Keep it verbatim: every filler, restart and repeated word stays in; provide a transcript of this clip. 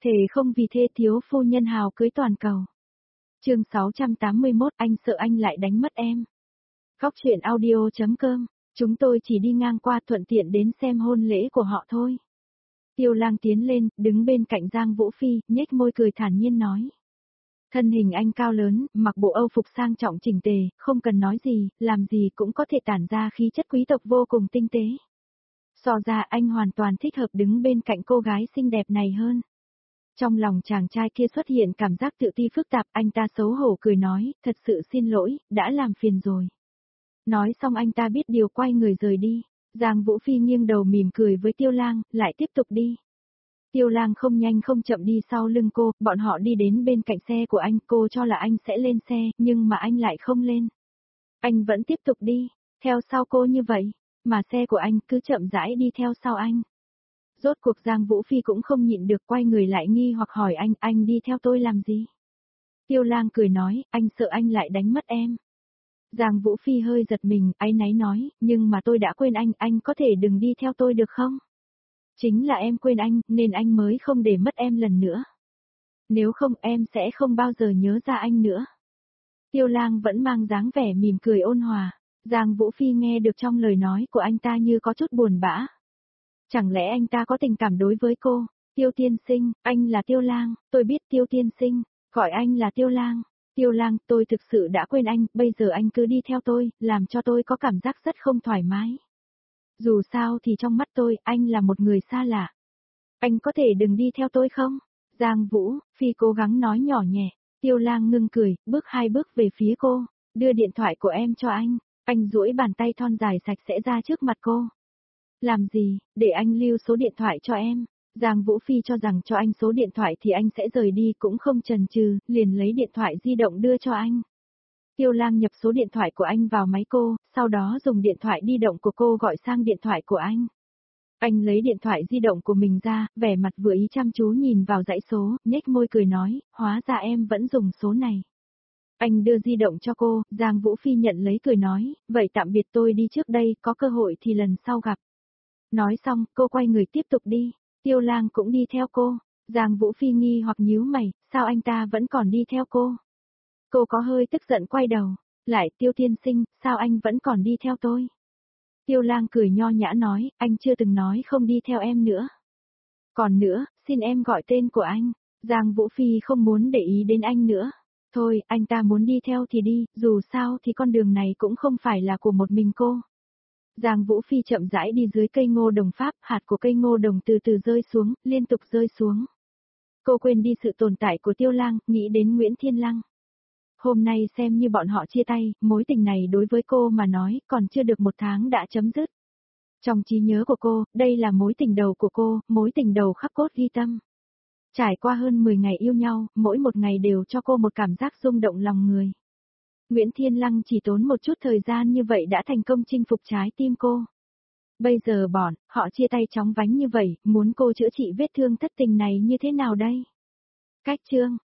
Thề không vì thê thiếu phu nhân hào cưới toàn cầu. Chương sáu trăm tám mươi mốt anh sợ anh lại đánh mất em. Góc truyện audio chấm com, chúng tôi chỉ đi ngang qua thuận tiện đến xem hôn lễ của họ thôi. Tiêu Lang tiến lên, đứng bên cạnh Giang Vũ Phi, nhếch môi cười thản nhiên nói. Thân hình anh cao lớn, mặc bộ Âu phục sang trọng chỉnh tề, không cần nói gì, làm gì cũng có thể tản ra khí chất quý tộc vô cùng tinh tế. So ra anh hoàn toàn thích hợp đứng bên cạnh cô gái xinh đẹp này hơn. Trong lòng chàng trai kia xuất hiện cảm giác tự ti phức tạp, anh ta xấu hổ cười nói, thật sự xin lỗi, đã làm phiền rồi. Nói xong anh ta biết điều quay người rời đi. Giang Vũ Phi nghiêng đầu mỉm cười với Tiêu Lang, lại tiếp tục đi. Tiêu Lang không nhanh không chậm đi sau lưng cô, bọn họ đi đến bên cạnh xe của anh, cô cho là anh sẽ lên xe, nhưng mà anh lại không lên. Anh vẫn tiếp tục đi, theo sau cô như vậy, mà xe của anh cứ chậm rãi đi theo sau anh. Rốt cuộc Giang Vũ Phi cũng không nhịn được quay người lại nghi hoặc hỏi anh, anh đi theo tôi làm gì? Tiêu Lang cười nói, anh sợ anh lại đánh mất em. Giang Vũ Phi hơi giật mình, áy náy nói, nhưng mà tôi đã quên anh, anh có thể đừng đi theo tôi được không? Chính là em quên anh, nên anh mới không để mất em lần nữa. Nếu không em sẽ không bao giờ nhớ ra anh nữa. Tiêu Lang vẫn mang dáng vẻ mỉm cười ôn hòa. Giang Vũ Phi nghe được trong lời nói của anh ta như có chút buồn bã. Chẳng lẽ anh ta có tình cảm đối với cô? Tiêu tiên sinh, anh là Tiêu Lang, tôi biết Tiêu tiên sinh, gọi anh là Tiêu Lang. Tiêu Lang, tôi thực sự đã quên anh, bây giờ anh cứ đi theo tôi, làm cho tôi có cảm giác rất không thoải mái. Dù sao thì trong mắt tôi, anh là một người xa lạ. Anh có thể đừng đi theo tôi không? Giang Vũ Phi cố gắng nói nhỏ nhẹ. Tiêu Lang ngưng cười, bước hai bước về phía cô, đưa điện thoại của em cho anh. Anh duỗi bàn tay thon dài sạch sẽ ra trước mặt cô. Làm gì, để anh lưu số điện thoại cho em. Giang Vũ Phi cho rằng cho anh số điện thoại thì anh sẽ rời đi cũng không chần chừ, liền lấy điện thoại di động đưa cho anh. Tiêu Lang nhập số điện thoại của anh vào máy cô, sau đó dùng điện thoại di động của cô gọi sang điện thoại của anh. Anh lấy điện thoại di động của mình ra, vẻ mặt vừa ý chăm chú nhìn vào dãy số, nhếch môi cười nói, hóa ra em vẫn dùng số này. Anh đưa di động cho cô, Giang Vũ Phi nhận lấy cười nói, vậy tạm biệt tôi đi trước đây, có cơ hội thì lần sau gặp. Nói xong, cô quay người tiếp tục đi, Tiêu Lang cũng đi theo cô. Giang Vũ Phi nghi hoặc nhíu mày, sao anh ta vẫn còn đi theo cô? Cô có hơi tức giận quay đầu, lại Tiêu tiên sinh, sao anh vẫn còn đi theo tôi? Tiêu Lang cười nho nhã nói, anh chưa từng nói không đi theo em nữa. Còn nữa, xin em gọi tên của anh. Giang Vũ Phi không muốn để ý đến anh nữa. Thôi, anh ta muốn đi theo thì đi, dù sao thì con đường này cũng không phải là của một mình cô. Giang Vũ Phi chậm rãi đi dưới cây ngô đồng Pháp, hạt của cây ngô đồng từ từ rơi xuống, liên tục rơi xuống. Cô quên đi sự tồn tại của Tiêu Lang, nghĩ đến Nguyễn Thiên Lăng. Hôm nay xem như bọn họ chia tay, mối tình này đối với cô mà nói, còn chưa được một tháng đã chấm dứt. Trong trí nhớ của cô, đây là mối tình đầu của cô, mối tình đầu khắc cốt ghi tâm. Trải qua hơn mười ngày yêu nhau, mỗi một ngày đều cho cô một cảm giác rung động lòng người. Nguyễn Thiên Lăng chỉ tốn một chút thời gian như vậy đã thành công chinh phục trái tim cô. Bây giờ bọn, họ chia tay chóng vánh như vậy, muốn cô chữa trị vết thương thất tình này như thế nào đây? Cách chương